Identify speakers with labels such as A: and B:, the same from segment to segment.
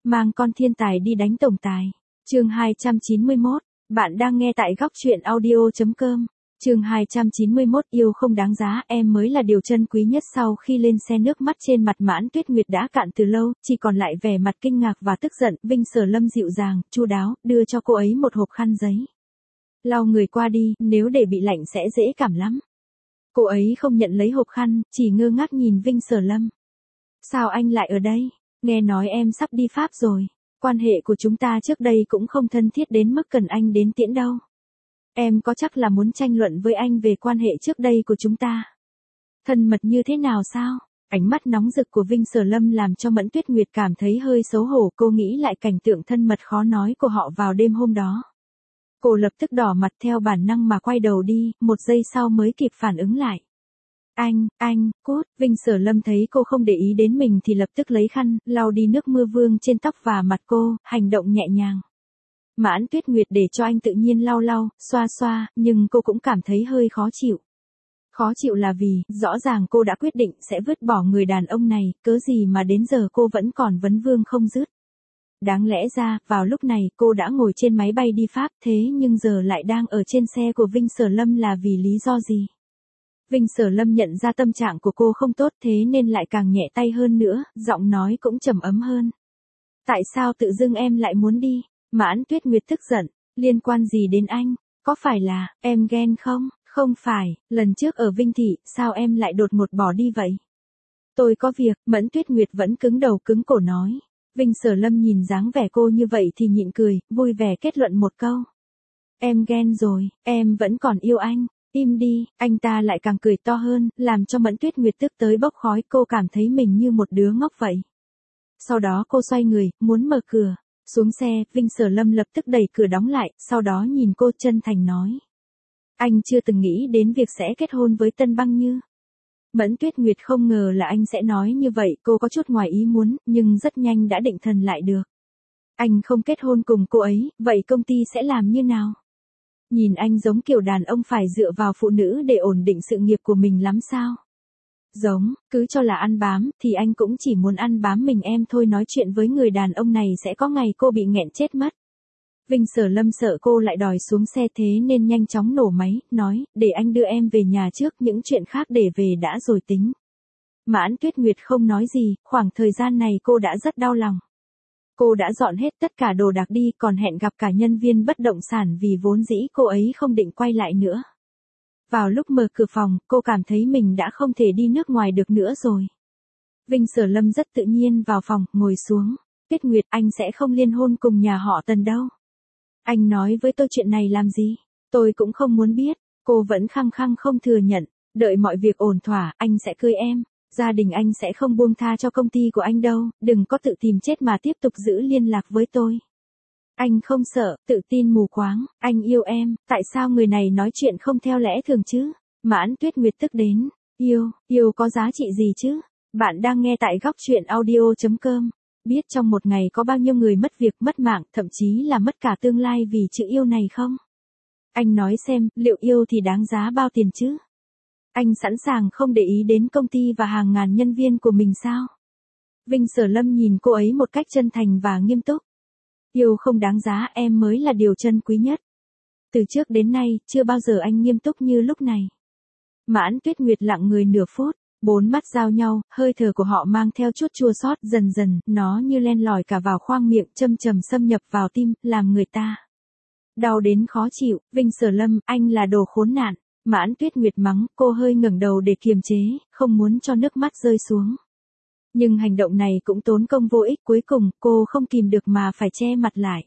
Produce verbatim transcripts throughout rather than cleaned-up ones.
A: mang con thiên tài đi đánh tổng tài. Chương hai trăm chín mươi mốt, bạn đang nghe tại góc truyện audio chấm com. Chương hai trăm chín mươi mốt, yêu không đáng giá, em mới là điều trân quý nhất. Sau khi lên xe, nước mắt trên mặt Mãn Tuyết Nguyệt đã cạn từ lâu, chỉ còn lại vẻ mặt kinh ngạc và tức giận. Vinh Sở Lâm dịu dàng, chu đáo, đưa cho cô ấy một hộp khăn giấy. Lau người qua đi, nếu để bị lạnh sẽ dễ cảm lắm. Cô ấy không nhận lấy hộp khăn, chỉ ngơ ngác nhìn Vinh Sở Lâm. Sao anh lại ở đây? Nghe nói em sắp đi Pháp rồi. Quan hệ của chúng ta trước đây cũng không thân thiết đến mức cần anh đến tiễn đâu. Em có chắc là muốn tranh luận với anh về quan hệ trước đây của chúng ta? Thân mật như thế nào sao? Ánh mắt nóng rực của Vinh Sở Lâm làm cho Mẫn Tuyết Nguyệt cảm thấy hơi xấu hổ. Cô nghĩ lại cảnh tượng thân mật khó nói của họ vào đêm hôm đó. Cô lập tức đỏ mặt, theo bản năng mà quay đầu đi, một giây sau mới kịp phản ứng lại. Anh, anh, cút. Vinh Sở Lâm thấy cô không để ý đến mình thì lập tức lấy khăn, lau đi nước mưa vương trên tóc và mặt cô, hành động nhẹ nhàng. Mãn Tuyết Nguyệt để cho anh tự nhiên lau lau, xoa xoa, nhưng cô cũng cảm thấy hơi khó chịu. Khó chịu là vì, rõ ràng cô đã quyết định sẽ vứt bỏ người đàn ông này, cớ gì mà đến giờ cô vẫn còn vấn vương không dứt. Đáng lẽ ra, vào lúc này cô đã ngồi trên máy bay đi Pháp, thế nhưng giờ lại đang ở trên xe của Vinh Sở Lâm là vì lý do gì? Vinh Sở Lâm nhận ra tâm trạng của cô không tốt, thế nên lại càng nhẹ tay hơn nữa, giọng nói cũng trầm ấm hơn. Tại sao tự dưng em lại muốn đi? Mãn Tuyết Nguyệt tức giận, liên quan gì đến anh? Có phải là, em ghen không? Không phải, lần trước ở Vinh Thị, sao em lại đột ngột bỏ đi vậy? Tôi có việc. Mẫn Tuyết Nguyệt vẫn cứng đầu cứng cổ nói. Vinh Sở Lâm nhìn dáng vẻ cô như vậy thì nhịn cười, vui vẻ kết luận một câu. Em ghen rồi, em vẫn còn yêu anh. Im đi. Anh ta lại càng cười to hơn, làm cho Mẫn Tuyết Nguyệt tức tới bốc khói. Cô cảm thấy mình như một đứa ngốc vậy. Sau đó cô xoay người, muốn mở cửa. Xuống xe, Vinh Sở Lâm lập tức đẩy cửa đóng lại, sau đó nhìn cô chân thành nói. Anh chưa từng nghĩ đến việc sẽ kết hôn với Tân Băng Như. Mẫn Tuyết Nguyệt không ngờ là anh sẽ nói như vậy, cô có chút ngoài ý muốn, nhưng rất nhanh đã định thần lại được. Anh không kết hôn cùng cô ấy, vậy công ty sẽ làm như nào? Nhìn anh giống kiểu đàn ông phải dựa vào phụ nữ để ổn định sự nghiệp của mình lắm sao? Giống, cứ cho là ăn bám, thì anh cũng chỉ muốn ăn bám mình em thôi. Nói chuyện với người đàn ông này sẽ có ngày cô bị nghẹn chết mất. Vinh Sở Lâm sợ cô lại đòi xuống xe, thế nên nhanh chóng nổ máy, nói, để anh đưa em về nhà trước, những chuyện khác để về đã rồi tính. Mãn Tuyết Nguyệt không nói gì, khoảng thời gian này cô đã rất đau lòng. Cô đã dọn hết tất cả đồ đạc đi, còn hẹn gặp cả nhân viên bất động sản vì vốn dĩ cô ấy không định quay lại nữa. Vào lúc mở cửa phòng, cô cảm thấy mình đã không thể đi nước ngoài được nữa rồi. Vinh Sở Lâm rất tự nhiên vào phòng, ngồi xuống. Tuyết Nguyệt, anh sẽ không liên hôn cùng nhà họ Tần đâu. Anh nói với tôi chuyện này làm gì? Tôi cũng không muốn biết. Cô vẫn khăng khăng không thừa nhận. Đợi mọi việc ổn thỏa, anh sẽ cưới em. Gia đình anh sẽ không buông tha cho công ty của anh đâu. Đừng có tự tìm chết mà tiếp tục giữ liên lạc với tôi. Anh không sợ, tự tin mù quáng. Anh yêu em, tại sao người này nói chuyện không theo lẽ thường chứ? Mãn Tuyết Nguyệt tức đến. Yêu, yêu có giá trị gì chứ? Bạn đang nghe tại góc truyện audio chấm com. Biết trong một ngày có bao nhiêu người mất việc, mất mạng, thậm chí là mất cả tương lai vì chữ yêu này không? Anh nói xem, liệu yêu thì đáng giá bao tiền chứ? Anh sẵn sàng không để ý đến công ty và hàng ngàn nhân viên của mình sao? Vinh Sở Lâm nhìn cô ấy một cách chân thành và nghiêm túc. Yêu không đáng giá, em mới là điều trân quý nhất. Từ trước đến nay, chưa bao giờ anh nghiêm túc như lúc này. Mãn Tuyết Nguyệt lặng người nửa phút. Bốn mắt giao nhau, hơi thở của họ mang theo chút chua xót, dần dần, nó như len lỏi cả vào khoang miệng, châm chầm xâm nhập vào tim, làm người ta đau đến khó chịu. Vinh Sở Lâm, anh là đồ khốn nạn. Mãn Tuyết Nguyệt mắng, cô hơi ngẩng đầu để kiềm chế, không muốn cho nước mắt rơi xuống. Nhưng hành động này cũng tốn công vô ích, cuối cùng, cô không kìm được mà phải che mặt lại.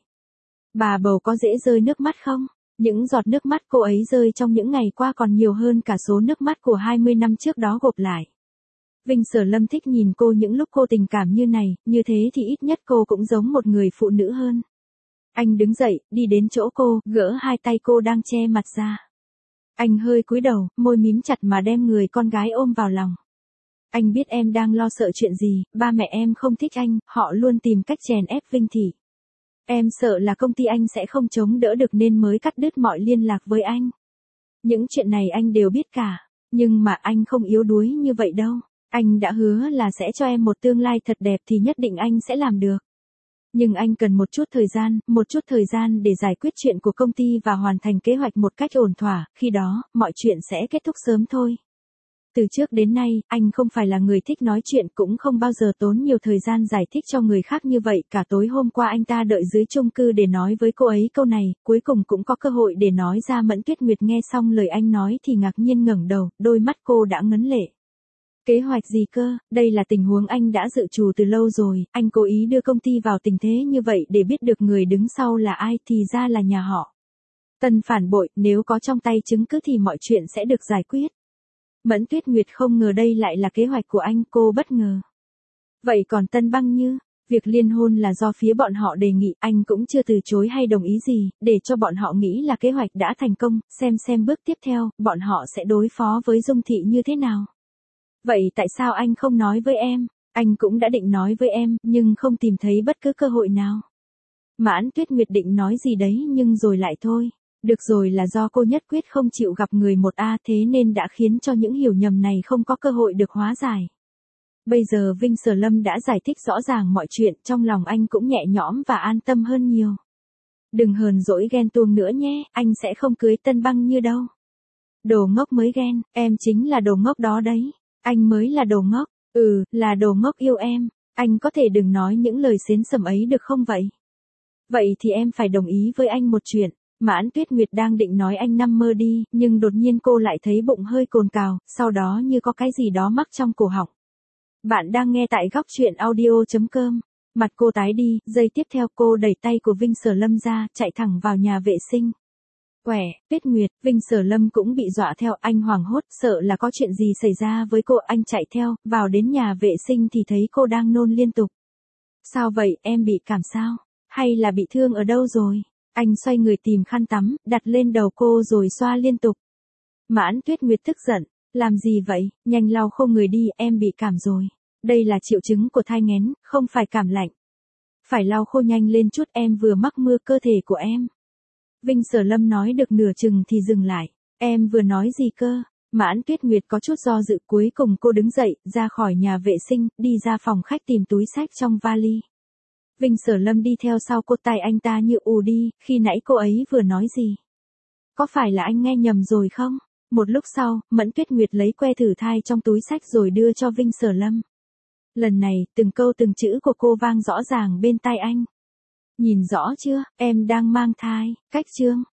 A: Bà bầu có dễ rơi nước mắt không? Những giọt nước mắt cô ấy rơi trong những ngày qua còn nhiều hơn cả số nước mắt của hai mươi năm trước đó gộp lại. Vinh Sở Lâm thích nhìn cô những lúc cô tình cảm như này, như thế thì ít nhất cô cũng giống một người phụ nữ hơn. Anh đứng dậy, đi đến chỗ cô, gỡ hai tay cô đang che mặt ra. Anh hơi cúi đầu, môi mím chặt mà đem người con gái ôm vào lòng. Anh biết em đang lo sợ chuyện gì, ba mẹ em không thích anh, họ luôn tìm cách chèn ép Vinh Thị. Em sợ là công ty anh sẽ không chống đỡ được nên mới cắt đứt mọi liên lạc với anh. Những chuyện này anh đều biết cả, nhưng mà anh không yếu đuối như vậy đâu. Anh đã hứa là sẽ cho em một tương lai thật đẹp thì nhất định anh sẽ làm được. Nhưng anh cần một chút thời gian, một chút thời gian để giải quyết chuyện của công ty và hoàn thành kế hoạch một cách ổn thỏa, khi đó, mọi chuyện sẽ kết thúc sớm thôi. Từ trước đến nay, anh không phải là người thích nói chuyện cũng không bao giờ tốn nhiều thời gian giải thích cho người khác như vậy. Cả tối hôm qua anh ta đợi dưới chung cư để nói với cô ấy câu này, cuối cùng cũng có cơ hội để nói ra. Mẫn Tuyết Nguyệt nghe xong lời anh nói thì ngạc nhiên ngẩng đầu, đôi mắt cô đã ngấn lệ. Kế hoạch gì cơ, đây là tình huống anh đã dự trù từ lâu rồi, anh cố ý đưa công ty vào tình thế như vậy để biết được người đứng sau là ai, thì ra là nhà họ Tần phản bội, nếu có trong tay chứng cứ thì mọi chuyện sẽ được giải quyết. Mẫn Tuyết Nguyệt không ngờ đây lại là kế hoạch của anh, cô bất ngờ. Vậy còn Tân Băng Như, việc liên hôn là do phía bọn họ đề nghị, anh cũng chưa từ chối hay đồng ý gì, để cho bọn họ nghĩ là kế hoạch đã thành công, xem xem bước tiếp theo, bọn họ sẽ đối phó với Dung Thị như thế nào. Vậy tại sao anh không nói với em? Anh cũng đã định nói với em, nhưng không tìm thấy bất cứ cơ hội nào. Mãn Tuyết Nguyệt định nói gì đấy nhưng rồi lại thôi. Được rồi, là do cô nhất quyết không chịu gặp người một a, thế nên đã khiến cho những hiểu nhầm này không có cơ hội được hóa giải. Bây giờ Vinh Sở Lâm đã giải thích rõ ràng mọi chuyện, trong lòng anh cũng nhẹ nhõm và an tâm hơn nhiều. Đừng hờn dỗi ghen tuông nữa nhé, anh sẽ không cưới Tân Băng Như đâu. Đồ ngốc mới ghen, em chính là đồ ngốc đó đấy. Anh mới là đồ ngốc, ừ, là đồ ngốc yêu em. Anh có thể đừng nói những lời xến sầm ấy được không vậy? Vậy thì em phải đồng ý với anh một chuyện. Mãn Tuyết Nguyệt đang định nói anh nằm mơ đi, nhưng đột nhiên cô lại thấy bụng hơi cồn cào, sau đó như có cái gì đó mắc trong cổ họng. Bạn đang nghe tại góc truyện audio chấm com. Mặt cô tái đi, giây tiếp theo cô đẩy tay của Vinh Sở Lâm ra, chạy thẳng vào nhà vệ sinh. Quẻ, Tuyết Nguyệt, Vinh Sở Lâm cũng bị dọa theo, anh hoảng hốt, sợ là có chuyện gì xảy ra với cô, anh chạy theo, vào đến nhà vệ sinh thì thấy cô đang nôn liên tục. Sao vậy, em bị cảm sao? Hay là bị thương ở đâu rồi? Anh xoay người tìm khăn tắm, đặt lên đầu cô rồi xoa liên tục. Mãn Tuyết Nguyệt tức giận, làm gì vậy, nhanh lau khô người đi, em bị cảm rồi. Đây là triệu chứng của thai nghén, không phải cảm lạnh. Phải lau khô nhanh lên chút, em vừa mắc mưa cơ thể của em. Vinh Sở Lâm nói được nửa chừng thì dừng lại. Em vừa nói gì cơ? Mãn Tuyết Nguyệt có chút do dự, cuối cùng cô đứng dậy, ra khỏi nhà vệ sinh, đi ra phòng khách tìm túi xách trong vali. Vinh Sở Lâm đi theo sau cô, tay anh ta như ù đi, khi nãy cô ấy vừa nói gì? Có phải là anh nghe nhầm rồi không? Một lúc sau, Mẫn Tuyết Nguyệt lấy que thử thai trong túi xách rồi đưa cho Vinh Sở Lâm. Lần này, từng câu từng chữ của cô vang rõ ràng bên tai anh. Nhìn rõ chưa, em đang mang thai, cách chương.